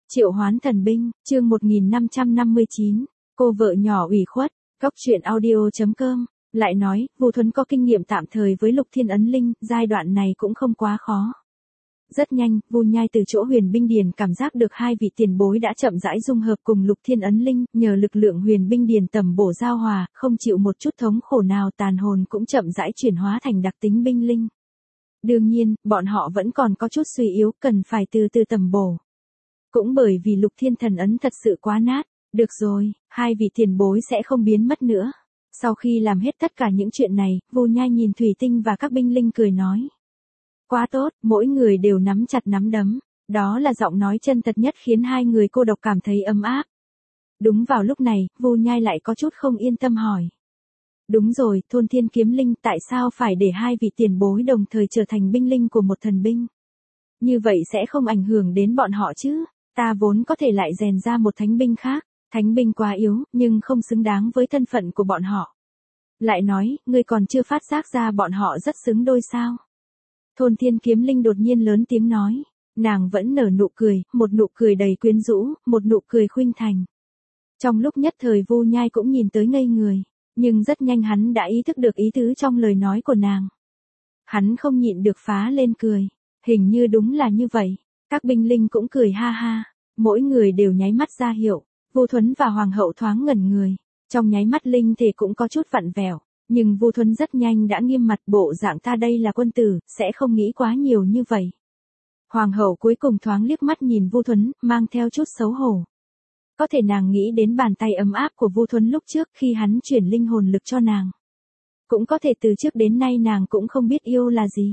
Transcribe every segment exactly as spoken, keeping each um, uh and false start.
Triệu hoán thần binh, chương một nghìn năm trăm năm mươi chín, cô vợ nhỏ ủy khuất, góc truyện audio chấm com, lại nói, Vu Thuấn có kinh nghiệm tạm thời với Lục Thiên Ấn Linh, giai đoạn này cũng không quá khó. Rất nhanh, Vu Nhai từ chỗ huyền binh điền cảm giác được hai vị tiền bối đã chậm rãi dung hợp cùng Lục Thiên Ấn Linh, nhờ lực lượng huyền binh điền tầm bổ giao hòa, không chịu một chút thống khổ nào, tàn hồn cũng chậm rãi chuyển hóa thành đặc tính binh linh. Đương nhiên, bọn họ vẫn còn có chút suy yếu, cần phải từ từ tầm bổ. Cũng bởi vì Lục Thiên Thần Ấn thật sự quá nát, được rồi, hai vị tiền bối sẽ không biến mất nữa. Sau khi làm hết tất cả những chuyện này, Vu Nhai nhìn Thủy Tinh và các binh linh cười nói. Quá tốt, mỗi người đều nắm chặt nắm đấm, đó là giọng nói chân thật nhất khiến hai người cô độc cảm thấy ấm áp. Đúng vào lúc này, Vu Nhai lại có chút không yên tâm hỏi. Đúng rồi, Thôn Thiên Kiếm Linh, tại sao phải để hai vị tiền bối đồng thời trở thành binh linh của một thần binh? Như vậy sẽ không ảnh hưởng đến bọn họ chứ? Ta vốn có thể lại rèn ra một thánh binh khác, thánh binh quá yếu, nhưng không xứng đáng với thân phận của bọn họ. Lại nói, ngươi còn chưa phát giác ra bọn họ rất xứng đôi sao? Thôn Thiên Kiếm Linh đột nhiên lớn tiếng nói, nàng vẫn nở nụ cười, một nụ cười đầy quyến rũ, một nụ cười khuynh thành. Trong lúc nhất thời Vu Nhai cũng nhìn tới ngây người, nhưng rất nhanh hắn đã ý thức được ý tứ trong lời nói của nàng. Hắn không nhịn được phá lên cười, hình như đúng là như vậy. Các binh linh cũng cười ha ha, mỗi người đều nháy mắt ra hiệu, Vu Thuấn và Hoàng hậu thoáng ngẩn người, trong nháy mắt linh thể cũng có chút vặn vẹo, nhưng Vu Thuấn rất nhanh đã nghiêm mặt, bộ dạng ta đây là quân tử, sẽ không nghĩ quá nhiều như vậy. Hoàng hậu cuối cùng thoáng liếc mắt nhìn Vu Thuấn, mang theo chút xấu hổ. Có thể nàng nghĩ đến bàn tay ấm áp của Vu Thuấn lúc trước khi hắn chuyển linh hồn lực cho nàng. Cũng có thể từ trước đến nay nàng cũng không biết yêu là gì.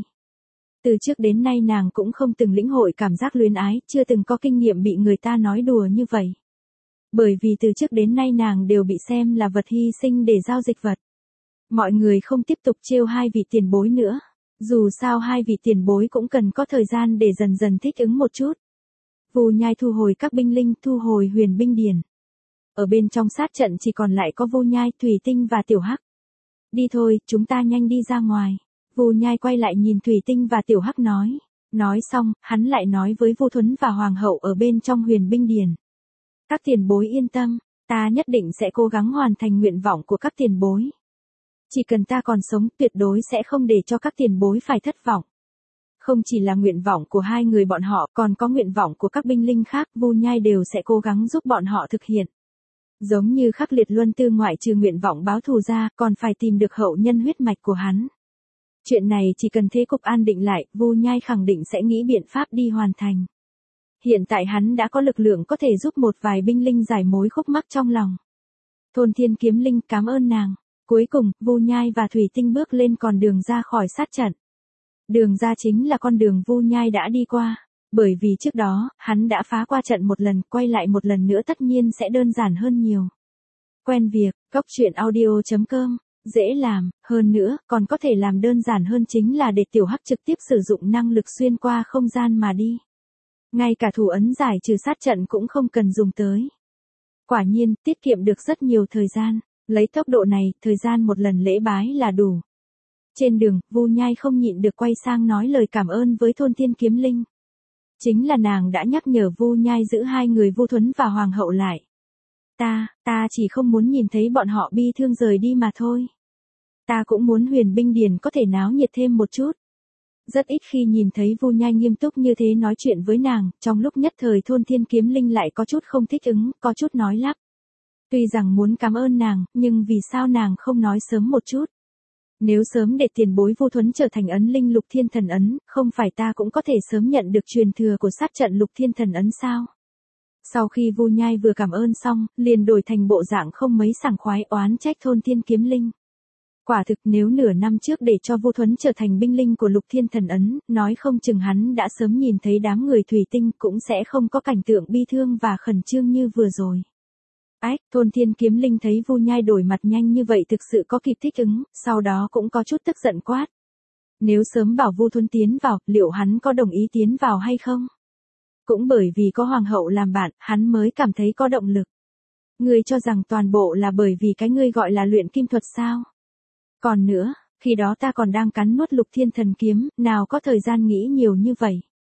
Từ trước đến nay nàng cũng không từng lĩnh hội cảm giác luyến ái, chưa từng có kinh nghiệm bị người ta nói đùa như vậy. Bởi vì từ trước đến nay nàng đều bị xem là vật hy sinh để giao dịch vật. Mọi người không tiếp tục trêu hai vị tiền bối nữa. Dù sao hai vị tiền bối cũng cần có thời gian để dần dần thích ứng một chút. Vu Nhai thu hồi các binh linh, thu hồi huyền binh điền. Ở bên trong sát trận chỉ còn lại có Vu Nhai, Thủy Tinh và Tiểu Hắc. Đi thôi, chúng ta nhanh đi ra ngoài. Vu Nhai quay lại nhìn Thủy Tinh và Tiểu Hắc nói. Nói xong, hắn lại nói với Vu Thuấn và Hoàng hậu ở bên trong huyền binh điền. Các tiền bối yên tâm, ta nhất định sẽ cố gắng hoàn thành nguyện vọng của các tiền bối. Chỉ cần ta còn sống, tuyệt đối sẽ không để cho các tiền bối phải thất vọng. Không chỉ là nguyện vọng của hai người bọn họ, còn có nguyện vọng của các binh linh khác, Vu Nhai đều sẽ cố gắng giúp bọn họ thực hiện. Giống như Khắc Liệt Luân Tư, ngoại trừ nguyện vọng báo thù ra, còn phải tìm được hậu nhân huyết mạch của hắn. Chuyện này chỉ cần thế cục an định lại, Vu Nhai khẳng định sẽ nghĩ biện pháp đi hoàn thành. Hiện tại hắn đã có lực lượng có thể giúp một vài binh linh giải mối khúc mắc trong lòng. Thôn Thiên Kiếm Linh, cảm ơn nàng. Cuối cùng, Vu Nhai và Thủy Tinh bước lên con đường ra khỏi sát trận. Đường ra chính là con đường Vu Nhai đã đi qua, bởi vì trước đó, hắn đã phá qua trận một lần, quay lại một lần nữa tất nhiên sẽ đơn giản hơn nhiều. Quen việc, góc truyện audio chấm com, dễ làm, hơn nữa, còn có thể làm đơn giản hơn chính là để Tiểu Hắc trực tiếp sử dụng năng lực xuyên qua không gian mà đi. Ngay cả thủ ấn giải trừ sát trận cũng không cần dùng tới. Quả nhiên, tiết kiệm được rất nhiều thời gian, lấy tốc độ này, thời gian một lần lễ bái là đủ. Trên đường, Vu Nhai không nhịn được quay sang nói lời cảm ơn với Thôn Thiên Kiếm Linh. Chính là nàng đã nhắc nhở Vu Nhai giữ hai người Vu Thuấn và Hoàng hậu lại. Ta, ta chỉ không muốn nhìn thấy bọn họ bi thương rời đi mà thôi. Ta cũng muốn huyền binh điền có thể náo nhiệt thêm một chút. Rất ít khi nhìn thấy Vu Nhai nghiêm túc như thế nói chuyện với nàng, trong lúc nhất thời Thôn Thiên Kiếm Linh lại có chút không thích ứng, có chút nói lắp. Tuy rằng muốn cảm ơn nàng, nhưng vì sao nàng không nói sớm một chút? Nếu sớm để tiền bối Vu Thuấn trở thành ấn linh Lục Thiên Thần Ấn, không phải ta cũng có thể sớm nhận được truyền thừa của sát trận Lục Thiên Thần Ấn sao? Sau khi Vu Nhai vừa cảm ơn xong, liền đổi thành bộ dạng không mấy sảng khoái, oán trách Thôn Thiên Kiếm Linh. Quả thực nếu nửa năm trước để cho Vu Thuấn trở thành binh linh của Lục Thiên Thần Ấn, nói không chừng hắn đã sớm nhìn thấy đám người Thủy Tinh, cũng sẽ không có cảnh tượng bi thương và khẩn trương như vừa rồi. Ách, Thôn Thiên Kiếm Linh thấy Vu Nhai đổi mặt nhanh như vậy thực sự có kịp thích ứng, sau đó cũng có chút tức giận quát. Nếu sớm bảo Vu Thuấn tiến vào, liệu hắn có đồng ý tiến vào hay không? Cũng bởi vì có Hoàng hậu làm bạn, hắn mới cảm thấy có động lực. Ngươi cho rằng toàn bộ là bởi vì cái ngươi gọi là luyện kim thuật sao? Còn nữa, khi đó ta còn đang cắn nuốt Lục Thiên Thần Kiếm, nào có thời gian nghĩ nhiều như vậy.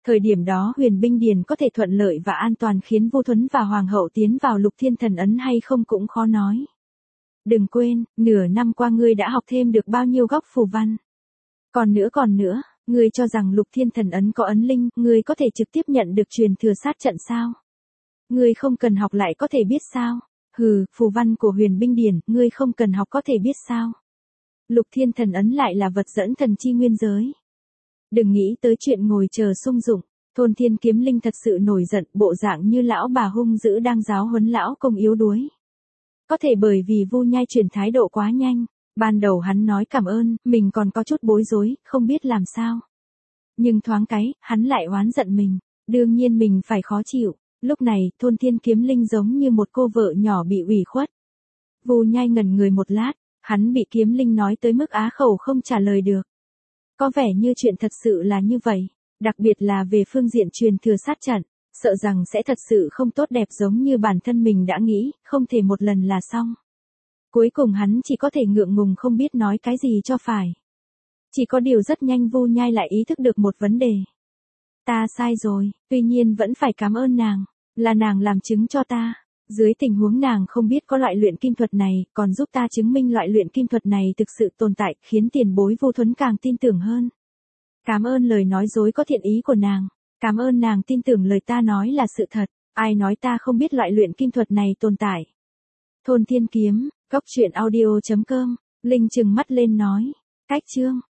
Thời điểm đó Huyền Binh Điền có thể thuận lợi và an toàn khiến Vu Thuấn và Hoàng hậu tiến vào Lục Thiên Thần Ấn hay không cũng khó nói. Đừng quên, nửa năm qua ngươi đã học thêm được bao nhiêu góc phù văn. Còn nữa còn nữa, ngươi cho rằng Lục Thiên Thần Ấn có ấn linh, ngươi có thể trực tiếp nhận được truyền thừa sát trận sao? Ngươi không cần học lại có thể biết sao? Hừ, phù văn của Huyền Binh Điền, ngươi không cần học có thể biết sao? Lục Thiên Thần Ấn lại là vật dẫn thần chi nguyên giới. Đừng nghĩ tới chuyện ngồi chờ sung dụng, Thôn Thiên Kiếm Linh thật sự nổi giận, bộ dạng như lão bà hung dữ đang giáo huấn lão công yếu đuối. Có thể bởi vì Vu Nhai chuyển thái độ quá nhanh, ban đầu hắn nói cảm ơn, mình còn có chút bối rối, không biết làm sao. Nhưng thoáng cái, hắn lại oán giận mình, đương nhiên mình phải khó chịu. Lúc này, Thôn Thiên Kiếm Linh giống như một cô vợ nhỏ bị ủy khuất. Vu Nhai ngẩn người một lát, hắn bị Kiếm Linh nói tới mức á khẩu không trả lời được. Có vẻ như chuyện thật sự là như vậy, đặc biệt là về phương diện truyền thừa sát trận, sợ rằng sẽ thật sự không tốt đẹp giống như bản thân mình đã nghĩ, không thể một lần là xong. Cuối cùng hắn chỉ có thể ngượng ngùng không biết nói cái gì cho phải. Chỉ có điều rất nhanh Vu Nhai lại ý thức được một vấn đề. Ta sai rồi, tuy nhiên vẫn phải cảm ơn nàng, là nàng làm chứng cho ta. Dưới tình huống nàng không biết có loại luyện kim thuật này, còn giúp ta chứng minh loại luyện kim thuật này thực sự tồn tại, khiến tiền bối Vu Thuấn càng tin tưởng hơn. Cảm ơn lời nói dối có thiện ý của nàng, cảm ơn nàng tin tưởng lời ta nói là sự thật, ai nói ta không biết loại luyện kim thuật này tồn tại. Thôn Thiên Kiếm, góc truyện audio chấm com, Linh trừng mắt lên nói, cách chương.